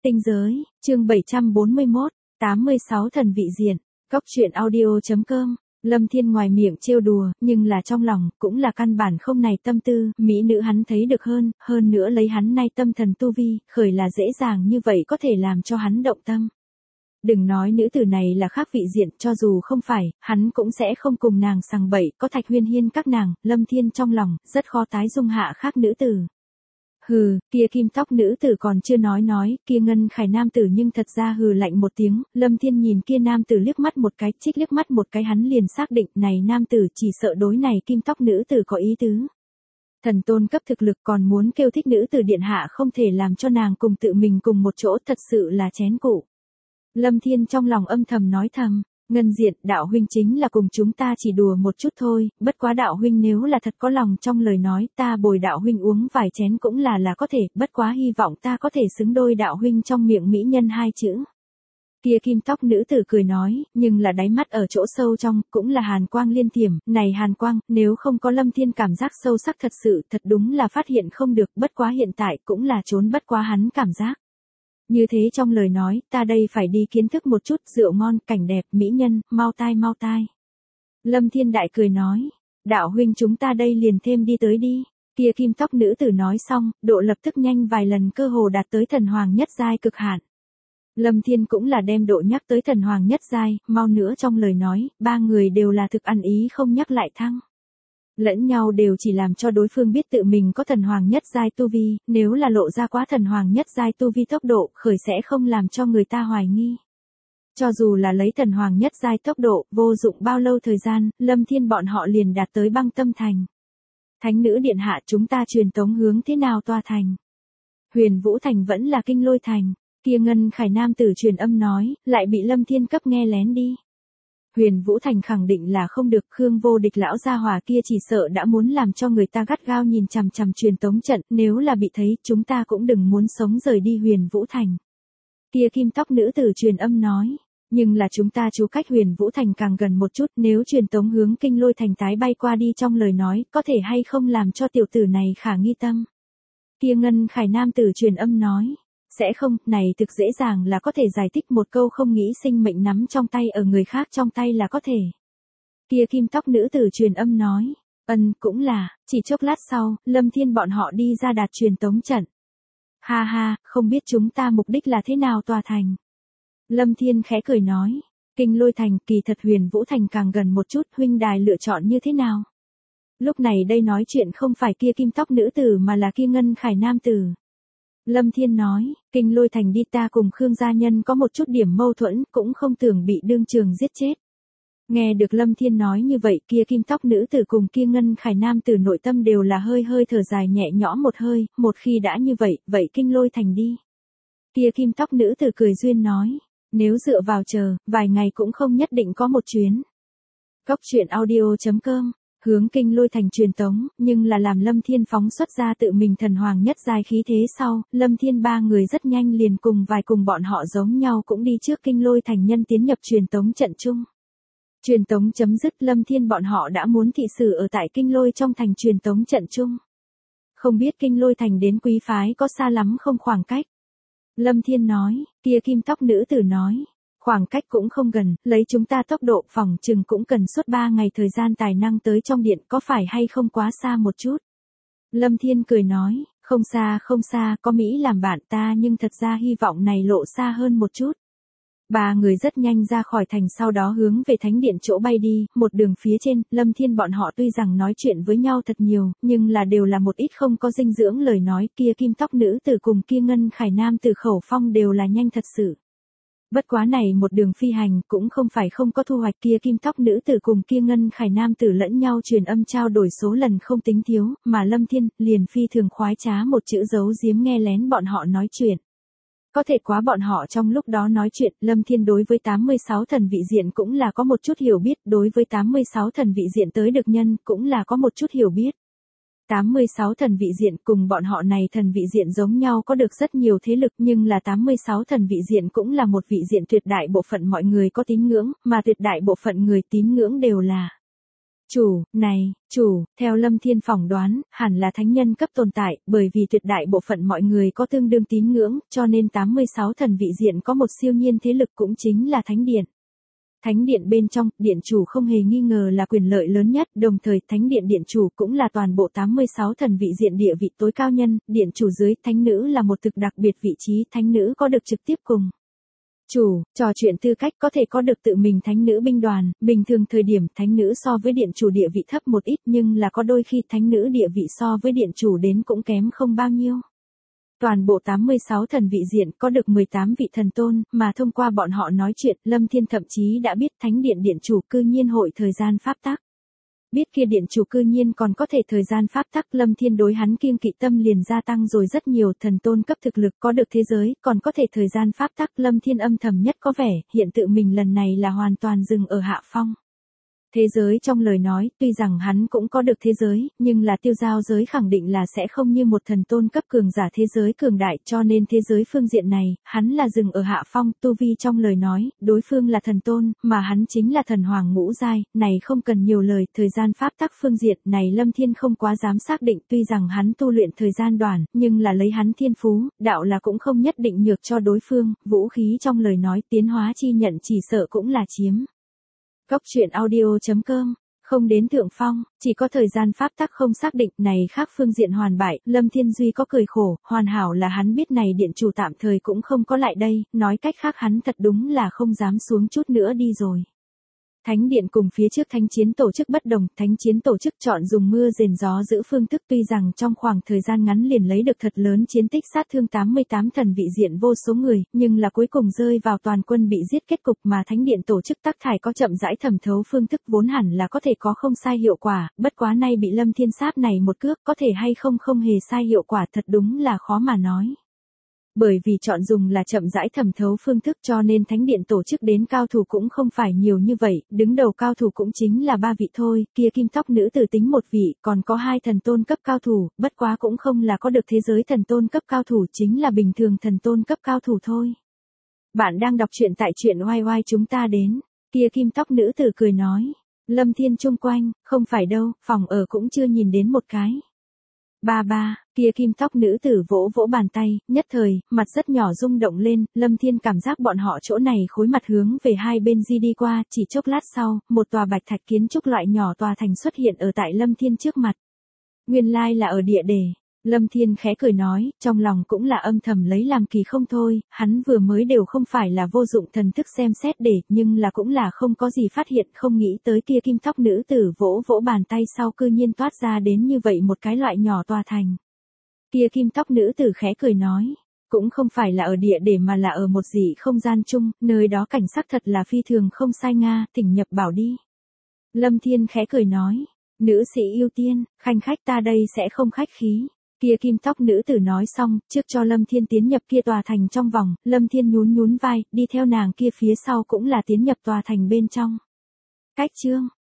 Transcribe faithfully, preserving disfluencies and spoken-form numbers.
Tinh giới, chương bảy trăm bốn mươi mốt, tám mươi sáu thần vị diện, Cóc truyện audio.com. Lâm Thiên ngoài miệng trêu đùa, nhưng là trong lòng, cũng là căn bản không này tâm tư, mỹ nữ hắn thấy được hơn, hơn nữa lấy hắn nay tâm thần tu vi, khởi là dễ dàng như vậy có thể làm cho hắn động tâm. Đừng nói nữ tử này là khác vị diện, cho dù không phải, hắn cũng sẽ không cùng nàng sằng bậy, có Thạch Huyên Hiên các nàng, Lâm Thiên trong lòng, rất khó tái dung hạ khác nữ tử. Hừ, kia kim tóc nữ tử còn chưa nói nói, kia ngân khải nam tử nhưng thật ra hừ lạnh một tiếng, Lâm Thiên nhìn kia nam tử liếc mắt một cái, trích liếc mắt một cái hắn liền xác định, này nam tử chỉ sợ đối này kim tóc nữ tử có ý tứ. Thần tôn cấp thực lực còn muốn kêu thích nữ tử điện hạ không thể làm cho nàng cùng tự mình cùng một chỗ, thật sự là chén cụ. Lâm Thiên trong lòng âm thầm nói thầm, Ngân Diện, đạo huynh chính là cùng chúng ta chỉ đùa một chút thôi, bất quá đạo huynh nếu là thật có lòng trong lời nói, ta bồi đạo huynh uống vài chén cũng là là có thể, bất quá hy vọng ta có thể xứng đôi đạo huynh trong miệng mỹ nhân hai chữ. Kia kim tóc nữ tử cười nói, nhưng là đáy mắt ở chỗ sâu trong, cũng là hàn quang liên tiềm, này hàn quang, nếu không có Lâm Thiên cảm giác sâu sắc thật sự, thật đúng là phát hiện không được, bất quá hiện tại cũng là trốn bất quá hắn cảm giác. Như thế trong lời nói, ta đây phải đi kiến thức một chút rượu ngon, cảnh đẹp, mỹ nhân, mau tai mau tai. Lâm Thiên Đại cười nói, đạo huynh chúng ta đây liền thêm đi tới đi. Kia kim tóc nữ tử nói xong, độ lập tức nhanh vài lần cơ hồ đạt tới thần hoàng nhất giai cực hạn. Lâm Thiên cũng là đem độ nhắc tới thần hoàng nhất giai, mau nữa trong lời nói, ba người đều là thực ăn ý không nhắc lại thăng. Lẫn nhau đều chỉ làm cho đối phương biết tự mình có thần hoàng nhất giai tu vi, nếu là lộ ra quá thần hoàng nhất giai tu vi tốc độ, khởi sẽ không làm cho người ta hoài nghi. Cho dù là lấy thần hoàng nhất giai tốc độ, vô dụng bao lâu thời gian, Lâm Thiên bọn họ liền đạt tới Băng Tâm Thành. Thánh nữ điện hạ chúng ta truyền tống hướng thế nào tòa thành? Huyền Vũ Thành vẫn là Kinh Lôi Thành, kia ngân khải nam tử truyền âm nói, lại bị Lâm Thiên cấp nghe lén đi. Huyền Vũ Thành khẳng định là không được, Khương Vô Địch lão gia hỏa kia chỉ sợ đã muốn làm cho người ta gắt gao nhìn chằm chằm truyền tống trận, nếu là bị thấy, chúng ta cũng đừng muốn sống rời đi Huyền Vũ Thành. Kia kim tóc nữ tử truyền âm nói, nhưng là chúng ta trú cách Huyền Vũ Thành càng gần một chút, nếu truyền tống hướng Kinh Lôi Thành tái bay qua đi trong lời nói, có thể hay không làm cho tiểu tử này khả nghi tâm. Kia ngân khải nam tử truyền âm nói, sẽ không, này thực dễ dàng là có thể giải thích một câu không nghĩ sinh mệnh nắm trong tay ở người khác trong tay là có thể. Kia kim tóc nữ tử truyền âm nói, ân cũng là, chỉ chốc lát sau, Lâm Thiên bọn họ đi ra đạt truyền tống trận. Ha ha, không biết chúng ta mục đích là thế nào tòa thành. Lâm Thiên khẽ cười nói, Kinh Lôi Thành kỳ thật Huyền Vũ Thành càng gần một chút, huynh đài lựa chọn như thế nào. Lúc này đây nói chuyện không phải kia kim tóc nữ tử mà là kia ngân khải nam tử. Lâm Thiên nói, Kinh Lôi Thành đi ta cùng Khương gia nhân có một chút điểm mâu thuẫn, cũng không tưởng bị đương trường giết chết. Nghe được Lâm Thiên nói như vậy, kia kim tóc nữ tử cùng kia ngân khải nam tử nội tâm đều là hơi hơi thở dài nhẹ nhõm một hơi, một khi đã như vậy, vậy Kinh Lôi Thành đi. Kia kim tóc nữ tử cười duyên nói, nếu dựa vào chờ, vài ngày cũng không nhất định có một chuyến. Cóc truyện audio.com. Hướng Kinh Lôi Thành truyền tống, nhưng là làm Lâm Thiên phóng xuất ra tự mình thần hoàng nhất giai khí thế sau, Lâm Thiên ba người rất nhanh liền cùng vài cùng bọn họ giống nhau cũng đi trước Kinh Lôi Thành nhân tiến nhập truyền tống trận chung. Truyền tống chấm dứt, Lâm Thiên bọn họ đã muốn thị sử ở tại Kinh Lôi trong thành truyền tống trận chung. Không biết Kinh Lôi Thành đến quý phái có xa lắm không khoảng cách. Lâm Thiên nói, kia kim tóc nữ tử nói. Khoảng cách cũng không gần, lấy chúng ta tốc độ phòng chừng cũng cần suốt ba ngày thời gian tài năng tới trong điện, có phải hay không quá xa một chút. Lâm Thiên cười nói, không xa không xa, có Mỹ làm bạn ta nhưng thật ra hy vọng này lộ xa hơn một chút. Ba người rất nhanh ra khỏi thành sau đó hướng về thánh điện chỗ bay đi, một đường phía trên, Lâm Thiên bọn họ tuy rằng nói chuyện với nhau thật nhiều, nhưng là đều là một ít không có dinh dưỡng lời nói, kia kim tóc nữ tử cùng kia ngân khải nam từ khẩu phong đều là nhanh thật sự. Bất quá này một đường phi hành cũng không phải không có thu hoạch, kia kim tóc nữ tử cùng kia ngân khải nam tử lẫn nhau truyền âm trao đổi số lần không tính thiếu, mà Lâm Thiên liền phi thường khoái trá một chữ giấu giếm nghe lén bọn họ nói chuyện. Có thể quá bọn họ trong lúc đó nói chuyện, Lâm Thiên đối với tám mươi sáu thần vị diện cũng là có một chút hiểu biết, đối với tám mươi sáu thần vị diện tới được nhân cũng là có một chút hiểu biết. tám mươi sáu thần vị diện cùng bọn họ này thần vị diện giống nhau có được rất nhiều thế lực, nhưng là tám mươi sáu thần vị diện cũng là một vị diện tuyệt đại bộ phận mọi người có tín ngưỡng, mà tuyệt đại bộ phận người tín ngưỡng đều là Chủ, này, chủ, theo Lâm Thiên phỏng đoán, hẳn là thánh nhân cấp tồn tại, bởi vì tuyệt đại bộ phận mọi người có tương đương tín ngưỡng, cho nên tám mươi sáu thần vị diện có một siêu nhiên thế lực cũng chính là thánh điện. Thánh điện bên trong, điện chủ không hề nghi ngờ là quyền lợi lớn nhất, đồng thời thánh điện điện chủ cũng là toàn bộ tám mươi sáu thần vị diện địa vị tối cao nhân, điện chủ dưới thánh nữ là một thực đặc biệt vị trí, thánh nữ có được trực tiếp cùng chủ, trò chuyện tư cách có thể có được tự mình thánh nữ binh đoàn, bình thường thời điểm thánh nữ so với điện chủ địa vị thấp một ít nhưng là có đôi khi thánh nữ địa vị so với điện chủ đến cũng kém không bao nhiêu. Toàn bộ tám mươi sáu thần vị diện có được mười tám vị thần tôn, mà thông qua bọn họ nói chuyện, Lâm Thiên thậm chí đã biết thánh điện điện chủ cư nhiên hội thời gian pháp tắc. Biết kia điện chủ cư nhiên còn có thể thời gian pháp tắc, Lâm Thiên đối hắn kiêng kỵ tâm liền gia tăng rồi rất nhiều, thần tôn cấp thực lực có được thế giới, còn có thể thời gian pháp tắc, Lâm Thiên âm thầm nhất có vẻ, hiện tự mình lần này là hoàn toàn dừng ở hạ phong. Thế giới trong lời nói, tuy rằng hắn cũng có được thế giới, nhưng là tiêu giao giới khẳng định là sẽ không như một thần tôn cấp cường giả thế giới cường đại, cho nên thế giới phương diện này, hắn là dừng ở hạ phong, tu vi trong lời nói, đối phương là thần tôn, mà hắn chính là thần hoàng ngũ giai, này không cần nhiều lời, thời gian pháp tắc phương diện này Lâm Thiên không quá dám xác định, tuy rằng hắn tu luyện thời gian đoạn, nhưng là lấy hắn thiên phú, đạo là cũng không nhất định nhược cho đối phương, vũ khí trong lời nói tiến hóa chi nhận chỉ sợ cũng là chiếm. Góc truyện audio chấm com, không đến thượng phong, chỉ có thời gian pháp tắc không xác định, này khác phương diện hoàn bại, Lâm Thiên Duy có cười khổ, hoàn hảo là hắn biết này điện chủ tạm thời cũng không có lại đây, nói cách khác hắn thật đúng là không dám xuống chút nữa đi rồi. Thánh điện cùng phía trước thánh chiến tổ chức bất đồng, thánh chiến tổ chức chọn dùng mưa rền gió giữ phương thức, tuy rằng trong khoảng thời gian ngắn liền lấy được thật lớn chiến tích sát thương tám mươi tám thần vị diện vô số người, nhưng là cuối cùng rơi vào toàn quân bị giết kết cục, mà thánh điện tổ chức tác thải có chậm rãi thẩm thấu phương thức vốn hẳn là có thể có không sai hiệu quả, bất quá nay bị Lâm Thiên sáp này một cước, có thể hay không không hề sai hiệu quả thật đúng là khó mà nói. Bởi vì chọn dùng là chậm rãi thẩm thấu phương thức cho nên thánh điện tổ chức đến cao thủ cũng không phải nhiều như vậy, đứng đầu cao thủ cũng chính là ba vị thôi, kia kim tóc nữ tử tính một vị, còn có hai thần tôn cấp cao thủ, bất quá cũng không là có được thế giới thần tôn cấp cao thủ, chính là bình thường thần tôn cấp cao thủ thôi. Bạn đang đọc truyện tại truyện oai oai chúng ta đến, kia kim tóc nữ tử cười nói, Lâm Thiên chung quanh, không phải đâu, phòng ở cũng chưa nhìn đến một cái. Ba ba, kia kim tóc nữ tử vỗ vỗ bàn tay, nhất thời, mặt rất nhỏ rung động lên, Lâm Thiên cảm giác bọn họ chỗ này khối mặt hướng về hai bên di đi qua, chỉ chốc lát sau, một tòa bạch thạch kiến trúc loại nhỏ tòa thành xuất hiện ở tại Lâm Thiên trước mặt. Nguyên lai là ở địa đề. Lâm Thiên khẽ cười nói, trong lòng cũng là âm thầm lấy làm kỳ không thôi, hắn vừa mới đều không phải là vô dụng thần thức xem xét để, nhưng là cũng là không có gì phát hiện, không nghĩ tới kia kim tóc nữ tử vỗ vỗ bàn tay sau cư nhiên toát ra đến như vậy một cái loại nhỏ tòa thành. Kia kim tóc nữ tử khẽ cười nói, cũng không phải là ở địa để mà là ở một dị không gian chung, nơi đó cảnh sắc thật là phi thường không sai nga, thỉnh nhập bảo đi. Lâm Thiên khẽ cười nói, nữ sĩ ưu tiên, khanh khách ta đây sẽ không khách khí. Kia kim tóc nữ tử nói xong, trước cho Lâm Thiên tiến nhập kia tòa thành trong vòng, Lâm Thiên nhún nhún vai, đi theo nàng kia phía sau cũng là tiến nhập tòa thành bên trong. Cách chương,